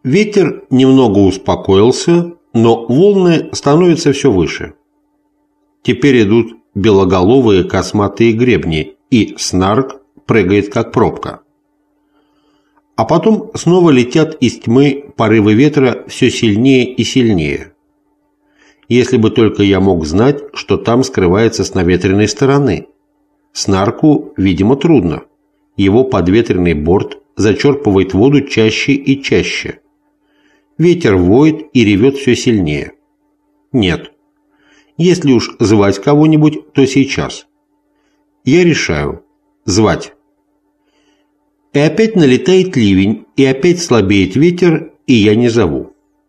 Ветер немного успокоился, но волны становятся все выше. Теперь идут белоголовые косматые гребни, и снарк прыгает как пробка. А потом снова летят из тьмы порывы ветра все сильнее и сильнее. Если бы только я мог знать, что там скрывается с наветренной стороны. Снарку, видимо, трудно. Его подветренный борт зачерпывает воду чаще и чаще. Ветер воет и ревет все сильнее. Нет. Если уж звать кого-нибудь, то сейчас. Я решаю. Звать. И опять налетает ливень, и опять слабеет ветер, и я не зову.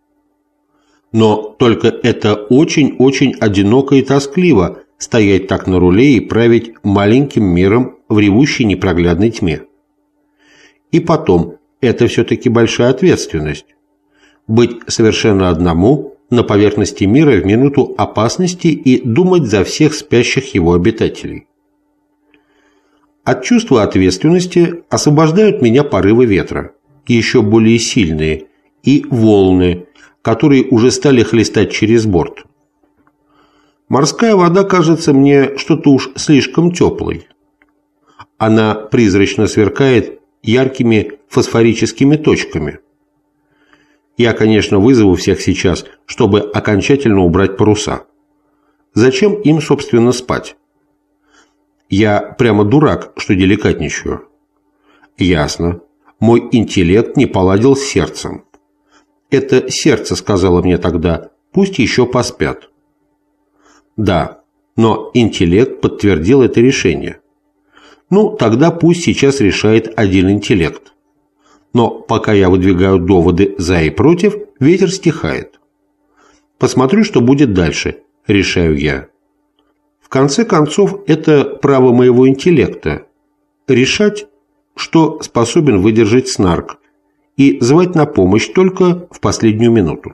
Но только это очень-очень одиноко и тоскливо стоять так на руле и править маленьким миром в ревущей непроглядной тьме. И потом, это все-таки большая ответственность. Быть совершенно одному на поверхности мира в минуту опасности и думать за всех спящих его обитателей. От чувства ответственности освобождают меня порывы ветра, еще более сильные, и волны, которые уже стали хлестать через борт. Морская вода кажется мне что-то уж слишком теплой. Она призрачно сверкает яркими фосфорическими точками. Я, конечно, вызову всех сейчас, чтобы окончательно убрать паруса. Зачем им, собственно, спать? Я прямо дурак, что деликатничаю. Ясно. Мой интеллект не поладил с сердцем. Это сердце сказало мне тогда: пусть еще поспят. Да, но интеллект подтвердил это решение. Ну, тогда пусть сейчас решает один интеллект. Но пока я выдвигаю доводы за и против, ветер стихает. Посмотрю, что будет дальше, решаю я. В конце концов, это право моего интеллекта – решать, что способен выдержать снарк, и звать на помощь только в последнюю минуту.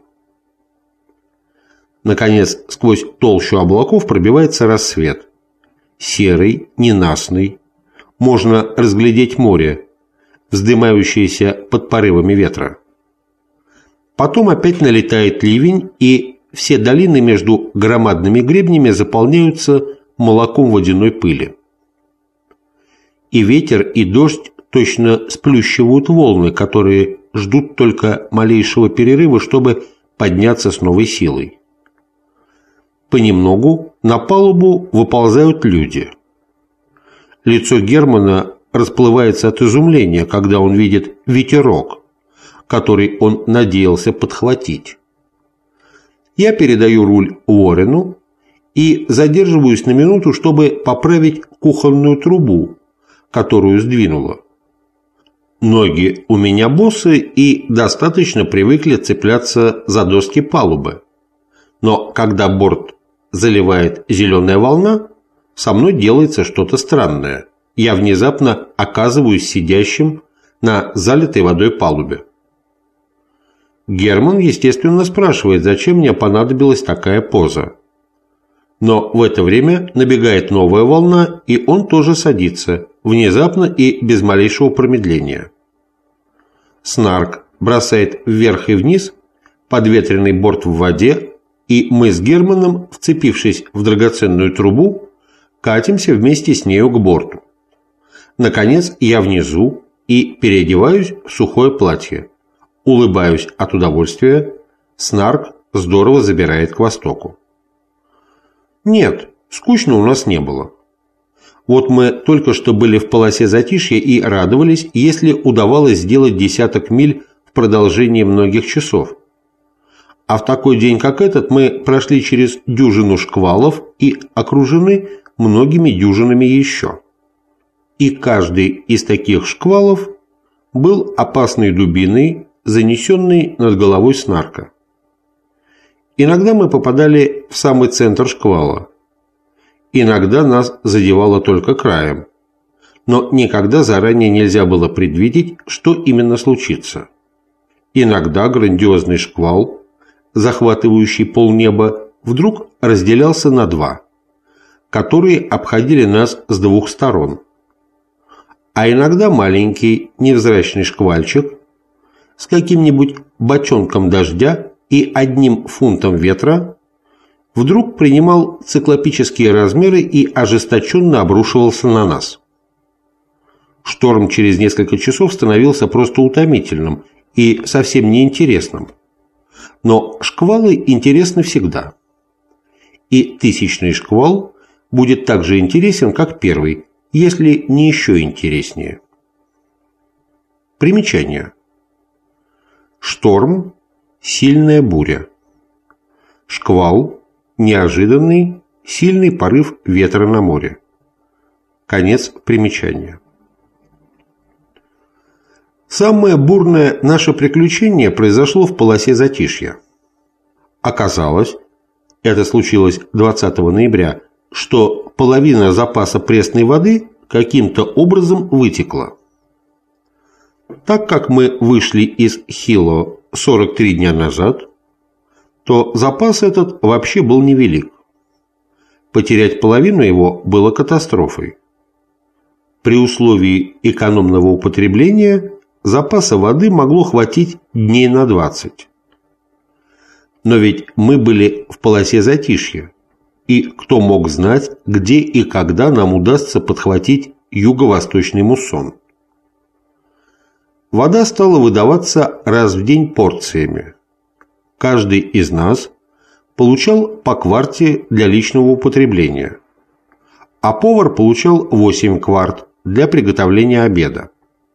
Наконец, сквозь толщу облаков пробивается рассвет. Серый, ненастный. Можно разглядеть море, вздымающееся под порывами ветра. Потом опять налетает ливень, и все долины между громадными гребнями заполняются молоком водяной пыли. И ветер, и дождь точно сплющивают волны, которые ждут только малейшего перерыва, чтобы подняться с новой силой. Понемногу на палубу выползают люди. Лицо Германа расплывается от изумления, когда он видит ветерок, который он надеялся подхватить. Я передаю руль Уоррену и задерживаюсь на минуту, чтобы поправить кухонную трубу, которую сдвинуло. Ноги у меня босы и достаточно привыкли цепляться за доски палубы. Но когда борт заливает зеленая волна, со мной делается что-то странное. Я внезапно оказываюсь сидящим на залитой водой палубе. Герман, естественно, спрашивает, зачем мне понадобилась такая поза. Но в это время набегает новая волна, и он тоже садится, внезапно и без малейшего промедления. Снарк бросает вверх и вниз подветренный борт в воде, и мы с Германом, вцепившись в драгоценную трубу, катимся вместе с нею к борту. Наконец я внизу и переодеваюсь в сухое платье. Улыбаюсь от удовольствия. Снарк здорово забирает к востоку. Нет, скучно у нас не было. Вот мы только что были в полосе затишья и радовались, если удавалось сделать десяток миль в продолжении многих часов. А в такой день, как этот, мы прошли через дюжину шквалов и окружены многими дюжинами еще. И каждый из таких шквалов был опасной дубиной, занесенной над головой Снарка. Иногда мы попадали в самый центр шквала. Иногда нас задевало только краем. Но никогда заранее нельзя было предвидеть, что именно случится. Иногда грандиозный шквал, захватывающий полнеба, вдруг разделялся на два, которые обходили нас с двух сторон. А иногда маленький невзрачный шквальчик с каким-нибудь бочонком дождя и 1 фунтом ветра вдруг принимал циклопические размеры и ожесточенно обрушивался на нас. Шторм через несколько часов становился просто утомительным и совсем неинтересным. Но шквалы интересны всегда. И 1000-й шквал будет так же интересен, как первый, если не еще интереснее. Примечание. Шторм – сильная буря. Шквал – неожиданный, сильный порыв ветра на море. Конец примечания. Самое бурное наше приключение произошло в полосе затишья. Оказалось, это случилось 20 ноября, что половина запаса пресной воды каким-то образом вытекла. Так как мы вышли из Хило 43 дня назад, то запас этот вообще был невелик. Потерять половину его было катастрофой. При условии экономного употребления запаса воды могло хватить дней на 20. Но ведь мы были в полосе затишья, и кто мог знать, где и когда нам удастся подхватить юго-восточный муссон. Вода стала выдаваться раз в день порциями. Каждый из нас получал по кварте для личного употребления, а повар получал 8 кварт для приготовления обеда.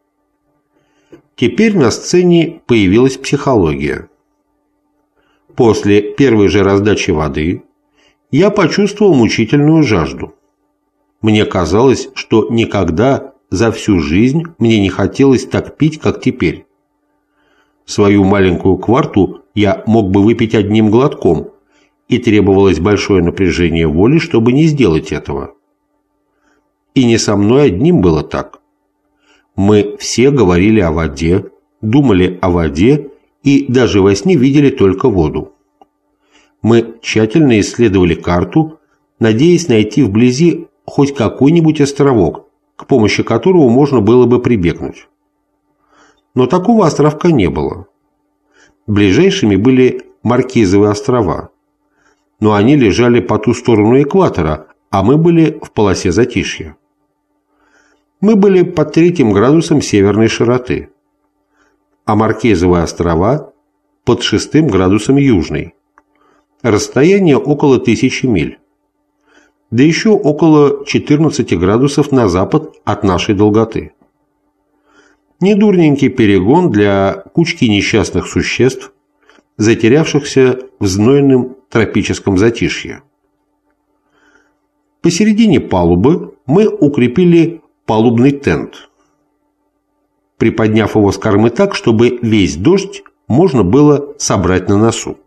Теперь на сцене появилась психология. После первой же раздачи воды я почувствовал мучительную жажду. Мне казалось, что никогда за всю жизнь мне не хотелось так пить, как теперь. Свою маленькую кварту я мог бы выпить одним глотком, и требовалось большое напряжение воли, чтобы не сделать этого. И не со мной одним было так. Мы все говорили о воде, думали о воде и даже во сне видели только воду. Мы тщательно исследовали карту, надеясь найти вблизи хоть какой-нибудь островок, к помощи которого можно было бы прибегнуть. Но такого островка не было. Ближайшими были Маркизовы острова, но они лежали по ту сторону экватора, а мы были в полосе затишья. Мы были под 3 градусом северной широты, а Маркизовы острова под 6 градусом южной. Расстояние около 1000 миль. Да еще около 14 градусов на запад от нашей долготы. Недурненький перегон для кучки несчастных существ, затерявшихся в знойном тропическом затишье. Посередине палубы мы укрепили палубный тент, приподняв его с кормы так, чтобы весь дождь можно было собрать на носу.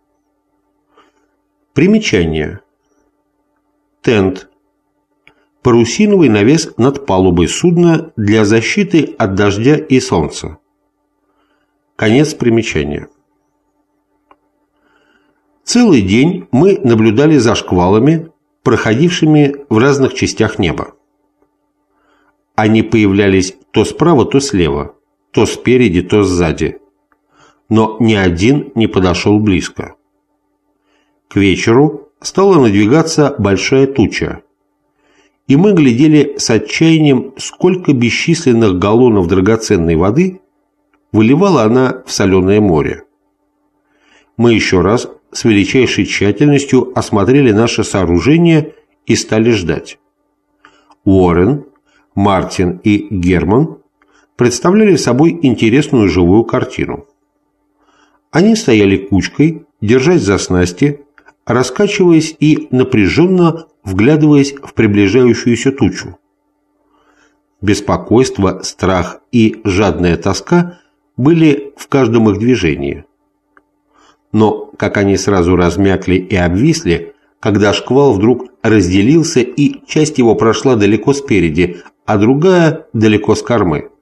Примечание. Тент. Парусиновый навес над палубой судна для защиты от дождя и солнца. Конец примечания. Целый день мы наблюдали за шквалами, проходившими в разных частях неба. Они появлялись то справа, то слева, то спереди, то сзади. Но ни один не подошел близко. К вечеру стала надвигаться большая туча, и мы глядели с отчаянием, сколько бесчисленных галлонов драгоценной воды выливала она в соленое море. Мы еще раз с величайшей тщательностью осмотрели наше сооружение и стали ждать. Уоррен, Мартин и Герман представляли собой интересную живую картину. Они стояли кучкой, держась за снасти, раскачиваясь и напряженно вглядываясь в приближающуюся тучу. Беспокойство, страх и жадная тоска были в каждом их движении. Но как они сразу размякли и обвисли, когда шквал вдруг разделился и часть его прошла далеко спереди, а другая далеко с кормы.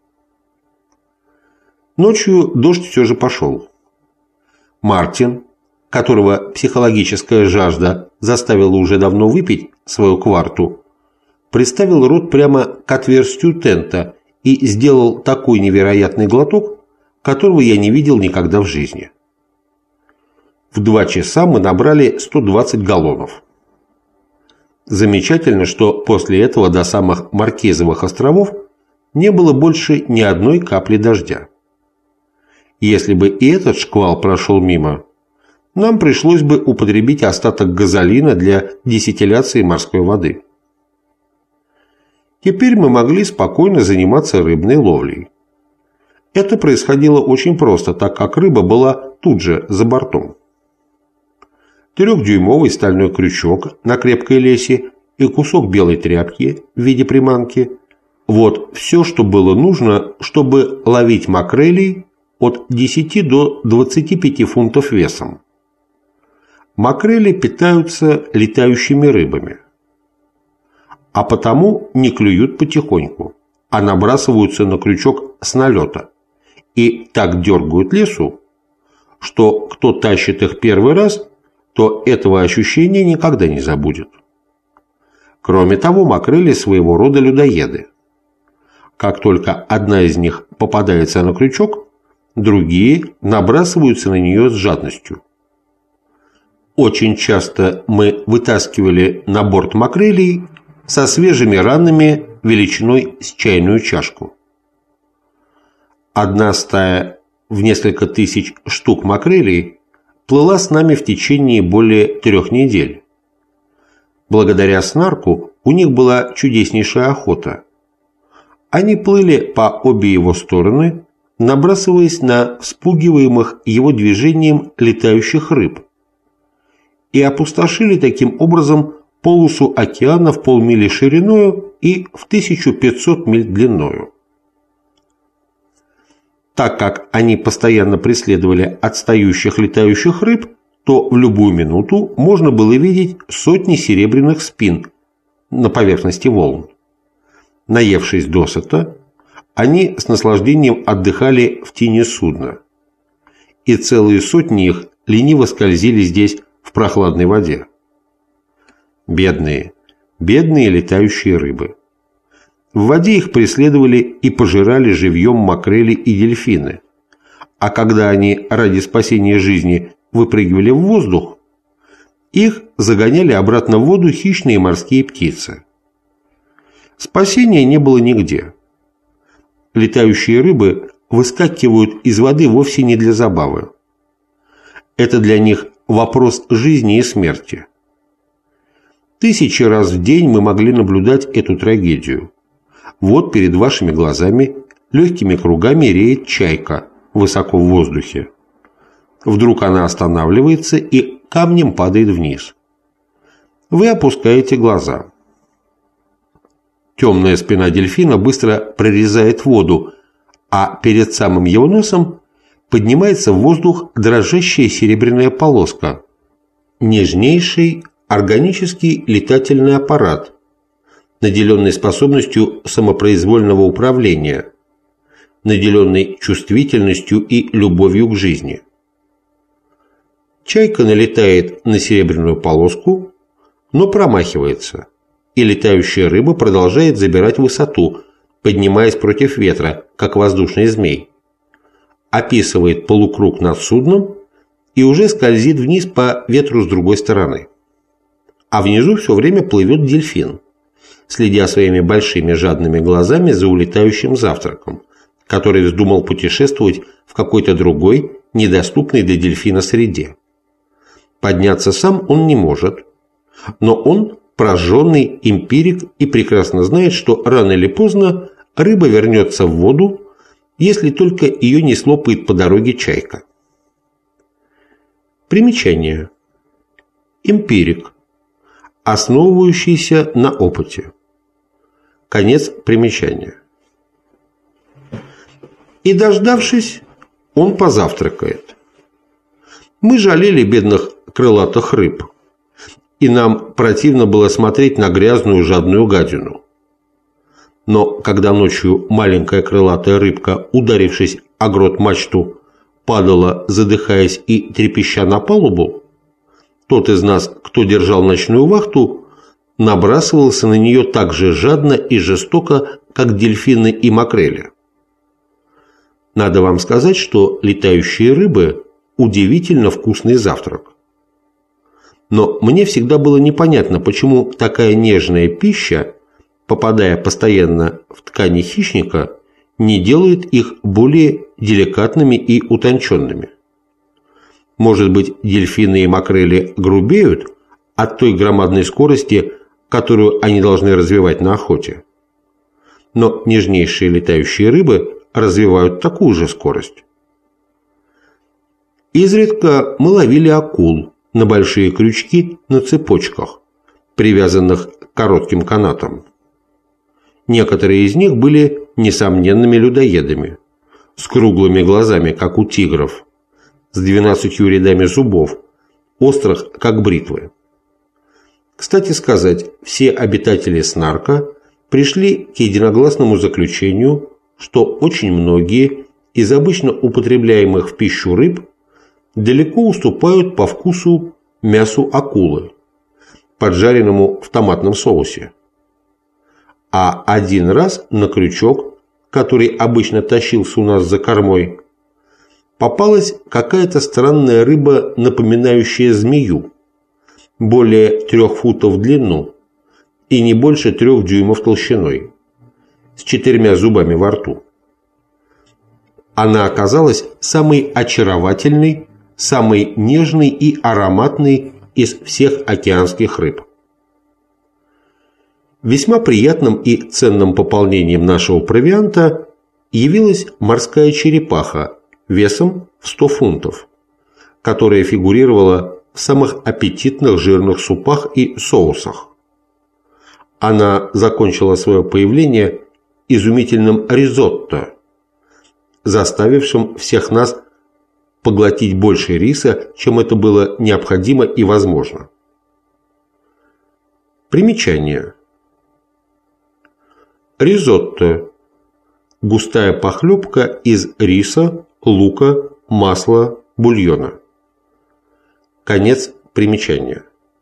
Ночью дождь все же пошел. Мартин, которого психологическая жажда заставила уже давно выпить свою кварту, приставил рот прямо к отверстию тента и сделал такой невероятный глоток, которого я не видел никогда в жизни. В 2 часа мы набрали 120 галлонов. Замечательно, что после этого до самых Маркизовых островов не было больше ни одной капли дождя. Если бы и этот шквал прошел мимо, нам пришлось бы употребить остаток газолина для дистилляции морской воды. Теперь мы могли спокойно заниматься рыбной ловлей. Это происходило очень просто, так как рыба была тут же за бортом. 3-дюймовый стальной крючок на крепкой лесе и кусок белой тряпки в виде приманки – вот все, что было нужно, чтобы ловить макрелей от 10 до 25 фунтов весом. Макрели питаются летающими рыбами, а потому не клюют потихоньку, а набрасываются на крючок с налета и так дергают лесу, что кто тащит их первый раз, то этого ощущения никогда не забудет. Кроме того, макрели своего рода людоеды. Как только одна из них попадается на крючок, другие набрасываются на нее с жадностью. Очень часто мы вытаскивали на борт макрелей со свежими ранами величиной с чайную чашку. Одна стая в несколько тысяч штук макрелей плыла с нами в течение более 3 недель. Благодаря снарку у них была чудеснейшая охота. Они плыли по обе его стороны, набрасываясь на вспугиваемых его движением летающих рыб, и опустошили таким образом полосу океана в полмили шириною и в 1500 миль длиною. Так как они постоянно преследовали отстающих летающих рыб, то в любую минуту можно было видеть сотни серебряных спин на поверхности волн. Наевшись досыта, они с наслаждением отдыхали в тени судна, и целые сотни их лениво скользили здесь в прохладной воде. Бедные, бедные летающие рыбы. В воде их преследовали и пожирали живьем макрели и дельфины, а когда они ради спасения жизни выпрыгивали в воздух, их загоняли обратно в воду хищные морские птицы. Спасения не было нигде. Летающие рыбы выскакивают из воды вовсе не для забавы. Это для них вопрос жизни и смерти. 1000 раз в день мы могли наблюдать эту трагедию. Вот перед вашими глазами легкими кругами реет чайка высоко в воздухе. Вдруг она останавливается и камнем падает вниз. Вы опускаете глаза. Темная спина дельфина быстро прорезает воду, а перед самым его носом поднимается в воздух дрожащая серебряная полоска. Нежнейший органический летательный аппарат, наделенный способностью самопроизвольного управления, наделенный чувствительностью и любовью к жизни. Чайка налетает на серебряную полоску, но промахивается, и летающая рыба продолжает забирать высоту, поднимаясь против ветра, как воздушный змей. Описывает полукруг над судном и уже скользит вниз по ветру с другой стороны. А внизу все время плывет дельфин, следя своими большими жадными глазами за улетающим завтраком, который вздумал путешествовать в какой-то другой, недоступной для дельфина среде. Подняться сам он не может, но он прожженный эмпирик и прекрасно знает, что рано или поздно рыба вернется в воду, если только ее не слопает по дороге чайка. Примечание. Эмпирик, основывающийся на опыте. Конец примечания. И, дождавшись, он позавтракает. Мы жалели бедных крылатых рыб, и нам противно было смотреть на грязную жадную гадину. Но когда ночью маленькая крылатая рыбка, ударившись о грот мачту, падала, задыхаясь и трепеща на палубу, тот из нас, кто держал ночную вахту, набрасывался на нее так же жадно и жестоко, как дельфины и макрели. Надо вам сказать, что летающие рыбы – удивительно вкусный завтрак. Но мне всегда было непонятно, почему такая нежная пища, попадая постоянно в ткани хищника, не делает их более деликатными и утонченными. Может быть, дельфины и макрели грубеют от той громадной скорости, которую они должны развивать на охоте. Но нежнейшие летающие рыбы развивают такую же скорость. Изредка мы ловили акул на большие крючки на цепочках, привязанных к коротким канатам. Некоторые из них были несомненными людоедами, с круглыми глазами, как у тигров, с 12 рядами зубов, острых, как бритвы. Кстати сказать, все обитатели Снарка пришли к единогласному заключению, что очень многие из обычно употребляемых в пищу рыб далеко уступают по вкусу мясу акулы, поджаренному в томатном соусе. А один раз на крючок, который обычно тащился у нас за кормой, попалась какая-то странная рыба, напоминающая змею, более 3 футов в длину и не больше 3 дюймов толщиной, с 4 зубами во рту. Она оказалась самой очаровательной, самой нежной и ароматной из всех океанских рыб. Весьма приятным и ценным пополнением нашего провианта явилась морская черепаха весом в 100 фунтов, которая фигурировала в самых аппетитных жирных супах и соусах. Она закончила свое появление изумительным ризотто, заставившим всех нас поглотить больше риса, чем это было необходимо и возможно. Примечание. Ризотто – густая похлебка из риса, лука, масла, бульона. Конец примечания.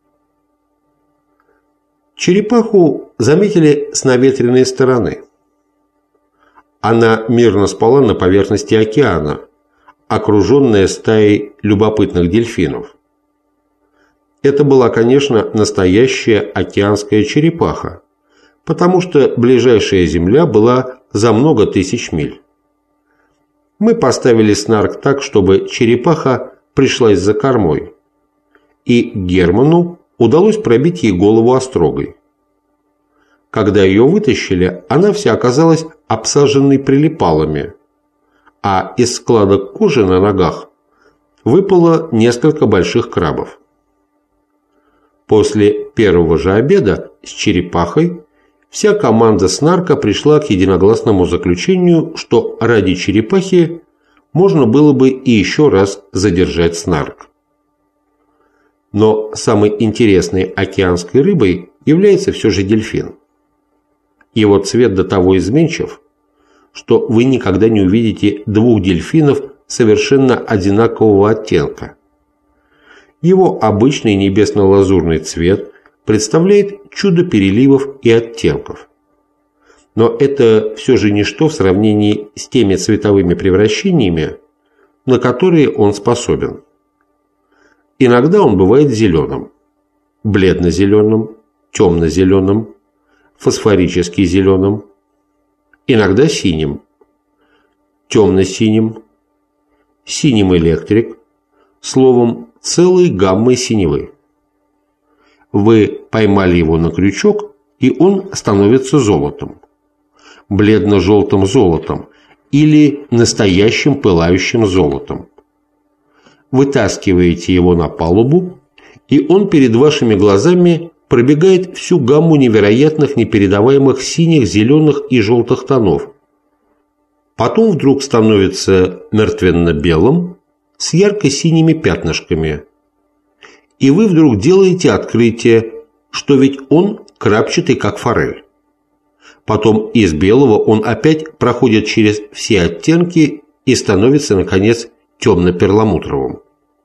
Черепаху заметили с наветренной стороны. Она мирно спала на поверхности океана, окруженная стаей любопытных дельфинов. Это была, конечно, настоящая океанская черепаха, потому что ближайшая земля была за много тысяч миль. Мы поставили Снарк так, чтобы черепаха пришлась за кормой, и Герману удалось пробить ей голову острогой. Когда ее вытащили, она вся оказалась обсаженной прилипалами, а из складок кожи на ногах выпало несколько больших крабов. После первого же обеда с черепахой вся команда Снарка пришла к единогласному заключению, что ради черепахи можно было бы и еще раз задержать Снарк. Но самой интересной океанской рыбой является все же дельфин. Его цвет до того изменчив, что вы никогда не увидите 2 дельфинов совершенно одинакового оттенка. Его обычный небесно-лазурный цвет представляет чудо переливов и оттенков. Но это все же ничто в сравнении с теми цветовыми превращениями, на которые он способен. Иногда он бывает зеленым, бледно-зеленым, темно-зеленым, фосфорически зеленым, иногда синим, темно-синим, синим электрик, словом, целой гаммой синевы. Вы поймали его на крючок, и он становится золотом, бледно-желтым золотом или настоящим пылающим золотом. Вытаскиваете его на палубу, и он перед вашими глазами пробегает всю гамму невероятных непередаваемых синих, зеленых и желтых тонов. Потом вдруг становится мертвенно-белым с ярко-синими пятнышками. И вы вдруг делаете открытие, что ведь он крапчатый, как форель. Потом из белого он опять проходит через все оттенки и становится, наконец, темно-перламутровым.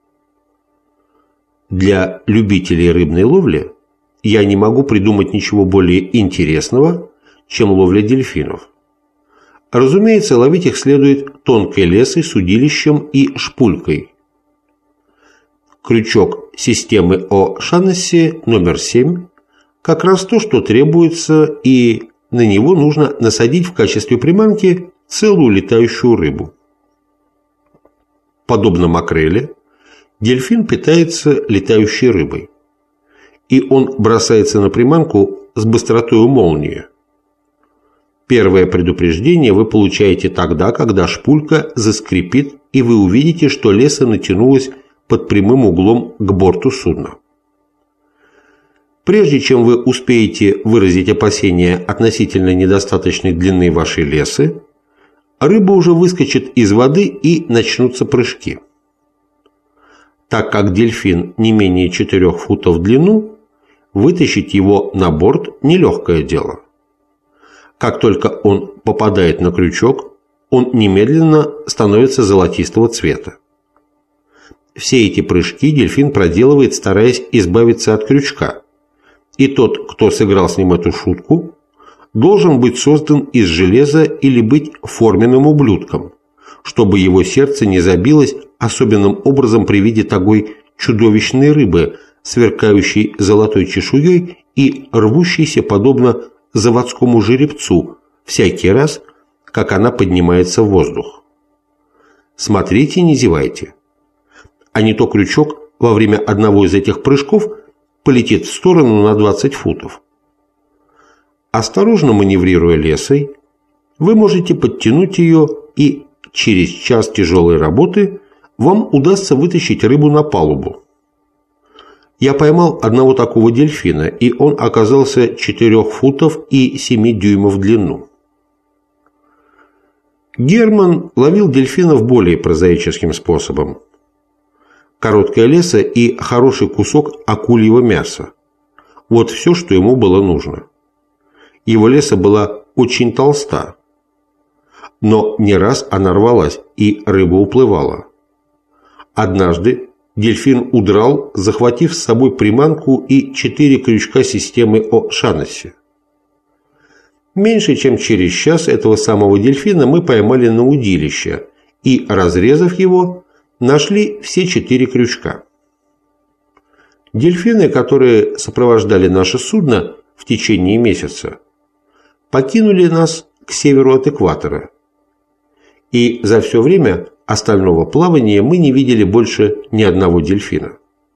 Для любителей рыбной ловли я не могу придумать ничего более интересного, чем ловля дельфинов. Разумеется, ловить их следует тонкой лесой с удилищем и шпулькой. Крючок системы О'Шаннесси номер 7 как раз то, что требуется, и на него нужно насадить в качестве приманки целую летающую рыбу. Подобно макреле, дельфин питается летающей рыбой, и он бросается на приманку с быстротой молнии. Первое предупреждение вы получаете тогда, когда шпулька заскрипит, и вы увидите, что леса натянулась под прямым углом к борту судна. Прежде чем вы успеете выразить опасения относительно недостаточной длины вашей лесы, рыба уже выскочит из воды и начнутся прыжки. Так как дельфин не менее 4 футов в длину, вытащить его на борт – нелегкое дело. Как только он попадает на крючок, он немедленно становится золотистого цвета. Все эти прыжки дельфин проделывает, стараясь избавиться от крючка, и тот, кто сыграл с ним эту шутку, должен быть создан из железа или быть форменным ублюдком, чтобы его сердце не забилось особенным образом при виде такой чудовищной рыбы, сверкающей золотой чешуей и рвущейся подобно заводскому жеребцу всякий раз, как она поднимается в воздух. Смотрите, не зевайте. А не то крючок во время одного из этих прыжков полетит в сторону на 20 футов. Осторожно маневрируя лесой, вы можете подтянуть ее, и через час тяжелой работы вам удастся вытащить рыбу на палубу. Я поймал одного такого дельфина, и он оказался 4 футов и 7 дюймов в длину. Герман ловил дельфинов более прозаическим способом. Короткая леса и хороший кусок акульего мяса. Вот все, что ему было нужно. Его леса была очень толста, но не раз она рвалась, и рыба уплывала. Однажды дельфин удрал, захватив с собой приманку и 4 крючка системы О'Шаннесси. Меньше чем через час этого самого дельфина мы поймали на удилище и, разрезав его, нашли все 4 крючка. Дельфины, которые сопровождали наше судно в течение месяца, покинули нас к северу от экватора, и за все время остального плавания мы не видели больше ни одного дельфина.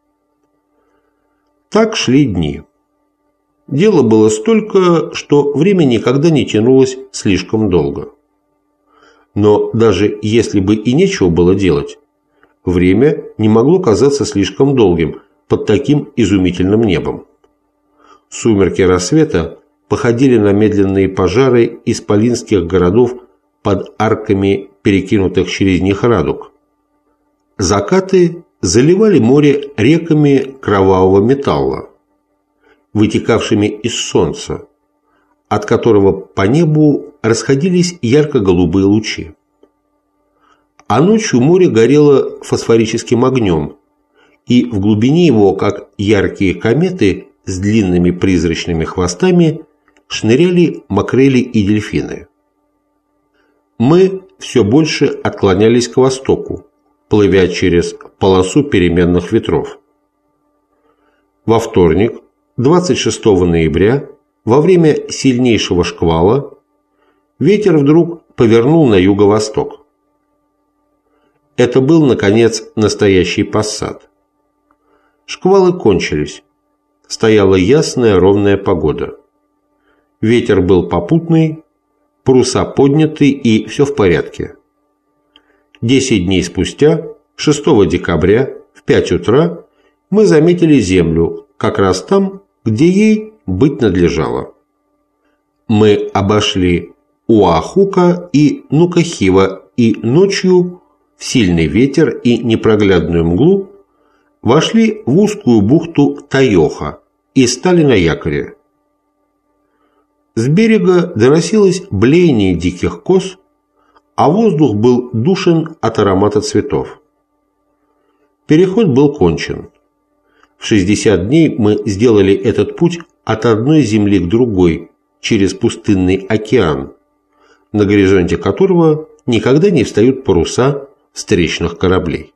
Так шли дни. Дело было столько, что время никогда не тянулось слишком долго. Но даже если бы и нечего было делать, время не могло казаться слишком долгим под таким изумительным небом. Сумерки рассвета походили на медленные пожары исполинских городов под арками перекинутых через них радуг. Закаты заливали море реками кровавого металла, вытекавшими из солнца, от которого по небу расходились ярко-голубые лучи. А ночью море горело фосфорическим огнем, и в глубине его, как яркие кометы с длинными призрачными хвостами, шныряли макрели и дельфины. Мы все больше отклонялись к востоку, плывя через полосу переменных ветров. Во вторник, 26 ноября, во время сильнейшего шквала, ветер вдруг повернул на юго-восток. Это был, наконец, настоящий пассат. Шквалы кончились. Стояла ясная ровная погода. Ветер был попутный, паруса подняты, и все в порядке. 10 дней спустя, 6 декабря, в 5 утра, мы заметили землю, как раз там, где ей быть надлежало. Мы обошли Уахука и Нукахива, и ночью, в сильный ветер и непроглядную мглу, вошли в узкую бухту Тайоха и стали на якоре. С берега доносилось блеяние диких коз, а воздух был душен от аромата цветов. Переход был кончен. В 60 дней мы сделали этот путь от одной земли к другой через пустынный океан, на горизонте которого никогда не встают паруса встречных кораблей.